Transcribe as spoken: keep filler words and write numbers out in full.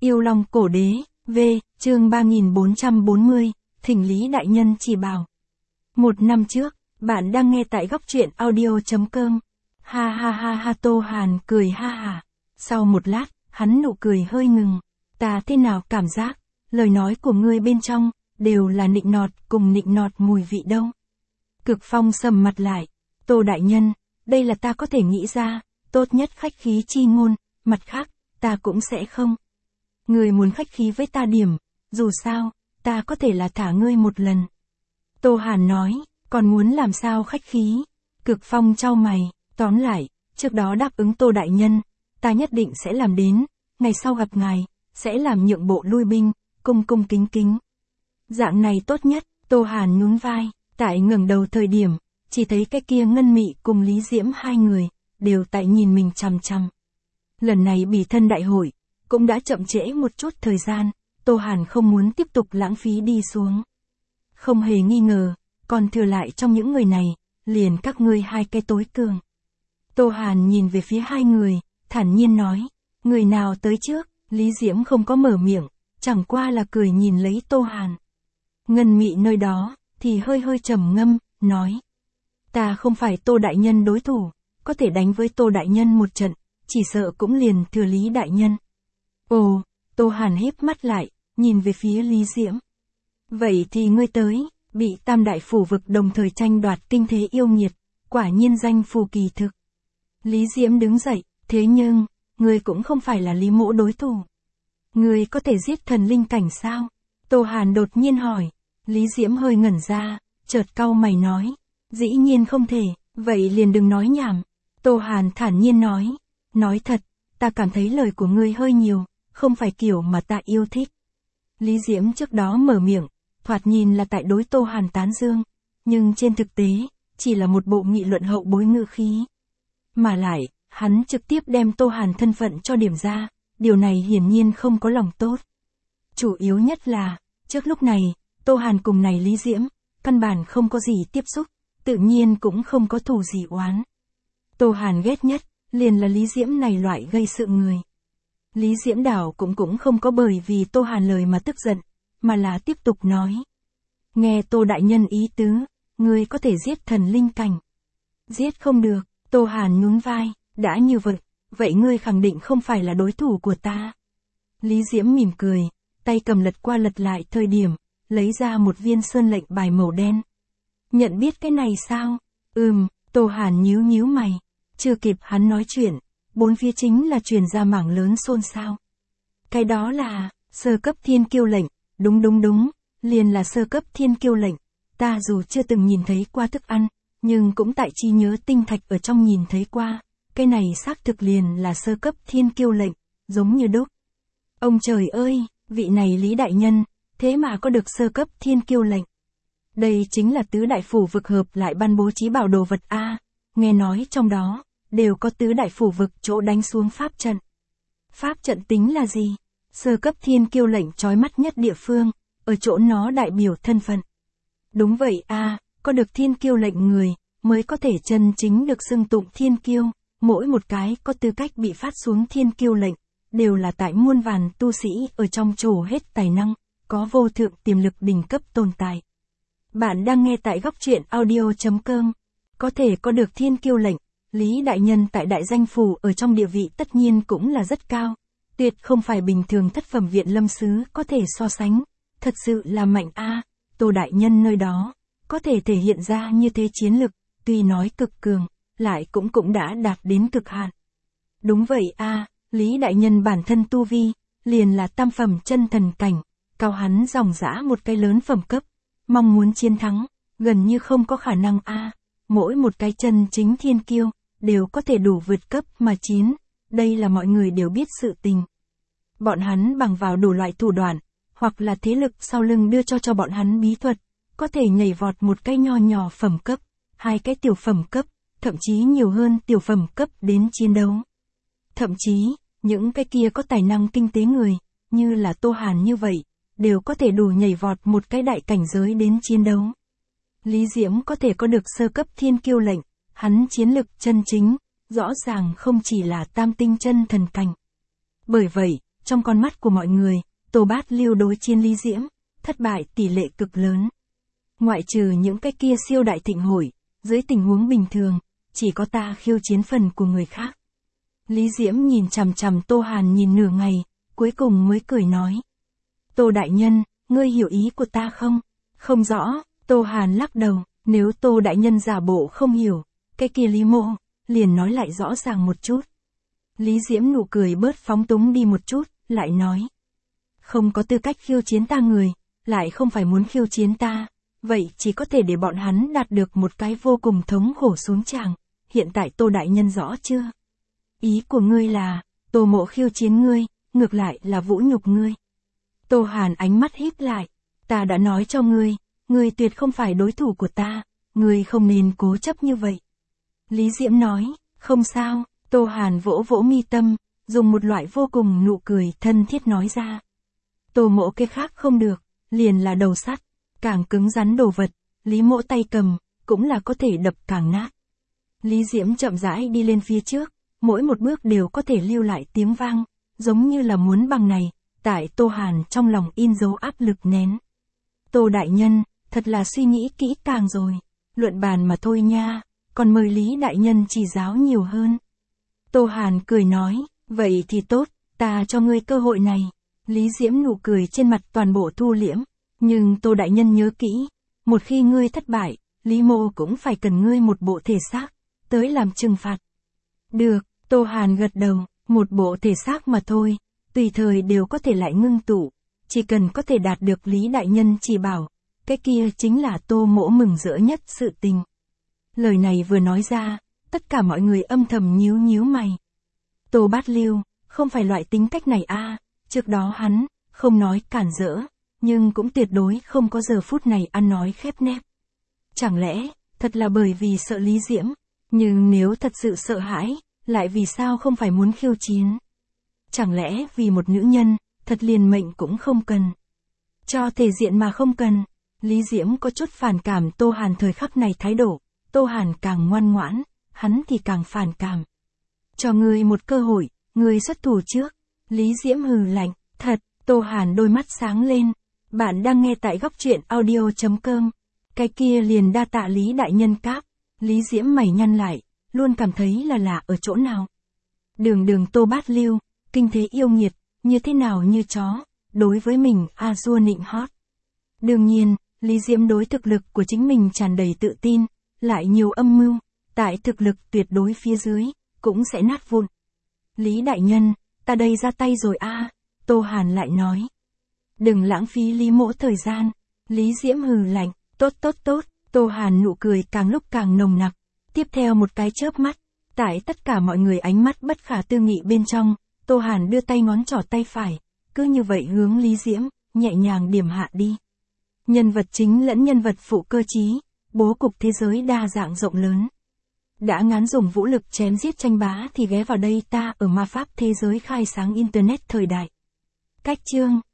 Yêu Long Cổ Đế, V, chương ba nghìn bốn trăm bốn mươi, thỉnh Lý Đại Nhân chỉ bảo. Một năm trước, bạn đang nghe tại góc truyện audio chấm com. Ha ha ha ha Tô Hàn cười ha hả. Sau một lát, hắn nụ cười hơi ngừng. Ta thế nào cảm giác, lời nói của ngươi bên trong, đều là nịnh nọt cùng nịnh nọt mùi vị đâu. Cực Phong sầm mặt lại. Tô Đại Nhân, đây là ta có thể nghĩ ra, tốt nhất khách khí chi ngôn, mặt khác, ta cũng sẽ không. Ngươi muốn khách khí với ta điểm, dù sao, ta có thể là thả ngươi một lần. Tô Hàn nói, còn muốn làm sao khách khí? Cực Phong chau mày, tóm lại, trước đó đáp ứng Tô Đại Nhân, ta nhất định sẽ làm đến, ngày sau gặp ngài, sẽ làm nhượng bộ lui binh, cung cung kính kính. Dạng này tốt nhất, Tô Hàn nhún vai, tại ngẩng đầu thời điểm, chỉ thấy cái kia Ngân Mị cùng Lý Diễm hai người, đều tại nhìn mình chằm chằm. Lần này bỉ thân đại hội, cũng đã chậm trễ một chút thời gian, Tô Hàn không muốn tiếp tục lãng phí đi xuống. Không hề nghi ngờ, còn thừa lại trong những người này, liền các ngươi hai cái tối cường. Tô Hàn nhìn về phía hai người, thản nhiên nói, người nào tới trước? Lý Diễm không có mở miệng, chẳng qua là cười nhìn lấy Tô Hàn. Ngân Mị nơi đó, thì hơi hơi trầm ngâm, nói, ta không phải Tô Đại Nhân đối thủ, có thể đánh với Tô Đại Nhân một trận, chỉ sợ cũng liền thừa Lý Đại Nhân. Ồ, Tô Hàn híp mắt lại, nhìn về phía Lý Diễm. Vậy thì ngươi tới, bị tam đại phủ vực đồng thời tranh đoạt kinh thế yêu nghiệt, quả nhiên danh phù kỳ thực. Lý Diễm đứng dậy, thế nhưng, ngươi cũng không phải là Lý Mỗ đối thủ. Ngươi có thể giết thần linh cảnh sao? Tô Hàn đột nhiên hỏi. Lý Diễm hơi ngẩn ra, chợt cau mày nói, dĩ nhiên không thể, vậy liền đừng nói nhảm. Tô Hàn thản nhiên nói, nói thật, ta cảm thấy lời của ngươi hơi nhiều, không phải kiểu mà ta yêu thích. Lý Diễm trước đó mở miệng, thoạt nhìn là tại đối Tô Hàn tán dương, nhưng trên thực tế, chỉ là một bộ nghị luận hậu bối ngữ khí. Mà lại, hắn trực tiếp đem Tô Hàn thân phận cho điểm ra, điều này hiển nhiên không có lòng tốt. Chủ yếu nhất là, trước lúc này, Tô Hàn cùng này Lý Diễm, căn bản không có gì tiếp xúc, tự nhiên cũng không có thù gì oán. Tô Hàn ghét nhất, liền là Lý Diễm này loại gây sự người. Lý Diễm đảo cũng cũng không có bởi vì Tô Hàn lời mà tức giận, mà là tiếp tục nói. Nghe Tô Đại Nhân ý tứ, ngươi có thể giết thần linh cảnh. Giết không được, Tô Hàn nhún vai, đã như vậy, vậy ngươi khẳng định không phải là đối thủ của ta. Lý Diễm mỉm cười, tay cầm lật qua lật lại thời điểm, lấy ra một viên sơn lệnh bài màu đen. Nhận biết cái này sao? Ừm, Tô Hàn nhíu nhíu mày. Chưa kịp hắn nói chuyện, bốn phía chính là truyền ra mảng lớn xôn xao. Cái đó là, sơ cấp thiên kiêu lệnh, đúng đúng đúng, liền là sơ cấp thiên kiêu lệnh. Ta dù chưa từng nhìn thấy qua thức ăn, nhưng cũng tại trí nhớ tinh thạch ở trong nhìn thấy qua. Cái này xác thực liền là sơ cấp thiên kiêu lệnh, giống như đúc. Ông trời ơi, vị này Lý Đại Nhân, thế mà có được sơ cấp thiên kiêu lệnh. Đây chính là tứ đại phủ vực hợp lại ban bố trí bảo đồ vật A, nghe nói trong đó, đều có tứ đại phủ vực chỗ đánh xuống pháp trận. Pháp trận tính là gì? Sơ cấp thiên kiêu lệnh chói mắt nhất địa phương, ở chỗ nó đại biểu thân phận. Đúng vậy A, có được thiên kiêu lệnh người, mới có thể chân chính được xưng tụng thiên kiêu, mỗi một cái có tư cách bị phát xuống thiên kiêu lệnh, đều là tại muôn vàn tu sĩ ở trong trổ hết tài năng, có vô thượng tiềm lực đỉnh cấp tồn tại. Bạn đang nghe tại góc truyện audio chấm com. Có thể có được thiên kiêu lệnh, Lý Đại Nhân tại đại danh phủ ở trong địa vị tất nhiên cũng là rất cao. Tuyệt không phải bình thường thất phẩm viện lâm sứ có thể so sánh. Thật sự là mạnh a. Tô Đại Nhân nơi đó, có thể thể hiện ra như thế chiến lực, tuy nói cực cường, lại cũng cũng đã đạt đến cực hạn. Đúng vậy a, Lý Đại Nhân bản thân tu vi, liền là tam phẩm chân thần cảnh, cao hắn dòng dã một cái lớn phẩm cấp, mong muốn chiến thắng, gần như không có khả năng a. Mỗi một cái chân chính thiên kiêu, đều có thể đủ vượt cấp mà chiến, đây là mọi người đều biết sự tình. Bọn hắn bằng vào đủ loại thủ đoạn, hoặc là thế lực sau lưng đưa cho cho bọn hắn bí thuật, có thể nhảy vọt một cái nho nhỏ phẩm cấp, hai cái tiểu phẩm cấp, thậm chí nhiều hơn tiểu phẩm cấp đến chiến đấu. Thậm chí, những cái kia có tài năng kinh tế người, như là Tô Hàn như vậy, đều có thể đủ nhảy vọt một cái đại cảnh giới đến chiến đấu. Lý Diễm có thể có được sơ cấp thiên kiêu lệnh, hắn chiến lực chân chính, rõ ràng không chỉ là tam tinh chân thần cảnh. Bởi vậy, trong con mắt của mọi người, Tô Bát Lưu đối chiến Lý Diễm, thất bại tỷ lệ cực lớn. Ngoại trừ những cái kia siêu đại thịnh hội, dưới tình huống bình thường, chỉ có ta khiêu chiến phần của người khác. Lý Diễm nhìn chằm chằm Tô Hàn nhìn nửa ngày, cuối cùng mới cười nói. Tô đại nhân, ngươi hiểu ý của ta không? Không rõ, Tô Hàn lắc đầu, nếu Tô đại nhân giả bộ không hiểu, cái kia Lý Mộ, liền nói lại rõ ràng một chút. Lý Diễm nụ cười bớt phóng túng đi một chút, lại nói. Không có tư cách khiêu chiến ta người, lại không phải muốn khiêu chiến ta, vậy chỉ có thể để bọn hắn đạt được một cái vô cùng thống khổ xuống tràng, hiện tại Tô đại nhân rõ chưa? Ý của ngươi là, Tô Mộ khiêu chiến ngươi, ngược lại là vũ nhục ngươi. Tô Hàn ánh mắt híp lại, ta đã nói cho ngươi, ngươi tuyệt không phải đối thủ của ta, ngươi không nên cố chấp như vậy. Lý Diễm nói, không sao, Tô Hàn vỗ vỗ mi tâm, dùng một loại vô cùng nụ cười thân thiết nói ra. Tô Mộ cái khác không được, liền là đầu sắt, càng cứng rắn đồ vật, Lý Mộ tay cầm, cũng là có thể đập càng nát. Lý Diễm chậm rãi đi lên phía trước, mỗi một bước đều có thể lưu lại tiếng vang, giống như là muốn bằng này, tại Tô Hàn trong lòng in dấu áp lực nén. Tô đại nhân, thật là suy nghĩ kỹ càng rồi, luận bàn mà thôi nha, còn mời Lý đại nhân chỉ giáo nhiều hơn. Tô Hàn cười nói, vậy thì tốt, ta cho ngươi cơ hội này. Lý Diễm nụ cười trên mặt toàn bộ thu liễm, nhưng Tô đại nhân nhớ kỹ, một khi ngươi thất bại, Lý Mộ cũng phải cần ngươi một bộ thể xác, tới làm trừng phạt. Được, Tô Hàn gật đầu, một bộ thể xác mà thôi, tùy thời đều có thể lại ngưng tụ, chỉ cần có thể đạt được Lý đại nhân chỉ bảo, cái kia chính là Tô Mộ mừng rỡ nhất sự tình. Lời này vừa nói ra, tất cả mọi người âm thầm nhíu nhíu mày. Tô Bát Lưu, không phải loại tính cách này a, à, trước đó hắn, không nói cản rỡ, nhưng cũng tuyệt đối không có giờ phút này ăn nói khép nép. Chẳng lẽ, thật là bởi vì sợ Lý Diễm, nhưng nếu thật sự sợ hãi, lại vì sao không phải muốn khiêu chiến? Chẳng lẽ vì một nữ nhân, thật liền mệnh cũng không cần. Cho thể diện mà không cần, Lý Diễm có chút phản cảm Tô Hàn thời khắc này thái độ, Tô Hàn càng ngoan ngoãn, hắn thì càng phản cảm. Cho ngươi một cơ hội, ngươi xuất thủ trước. Lý Diễm hừ lạnh, thật, Tô Hàn đôi mắt sáng lên. Bạn đang nghe tại góc truyện audio chấm com. Cái kia liền đa tạ Lý đại nhân cáp. Lý Diễm mày nhăn lại, luôn cảm thấy là lạ ở chỗ nào. Đường đường Tô Bát Lưu, kinh thế yêu nghiệt, như thế nào như chó, đối với mình a dua nịnh hót. Đương nhiên, Lý Diễm đối thực lực của chính mình tràn đầy tự tin, lại nhiều âm mưu, tại thực lực tuyệt đối phía dưới, cũng sẽ nát vụn. Lý đại nhân, ta đây ra tay rồi a, à, Tô Hàn lại nói. Đừng lãng phí Lý Mỗ thời gian. Lý Diễm hừ lạnh, tốt tốt tốt, Tô Hàn nụ cười càng lúc càng nồng nặc. Tiếp theo một cái chớp mắt, tại tất cả mọi người ánh mắt bất khả tư nghị bên trong, Tô Hàn đưa tay ngón trỏ tay phải, cứ như vậy hướng Lý Diễm, nhẹ nhàng điểm hạ đi. Nhân vật chính lẫn nhân vật phụ cơ trí, bố cục thế giới đa dạng rộng lớn. Đã ngán dùng vũ lực chém giết tranh bá thì ghé vào đây ta ở ma pháp thế giới khai sáng Internet thời đại. Cách chương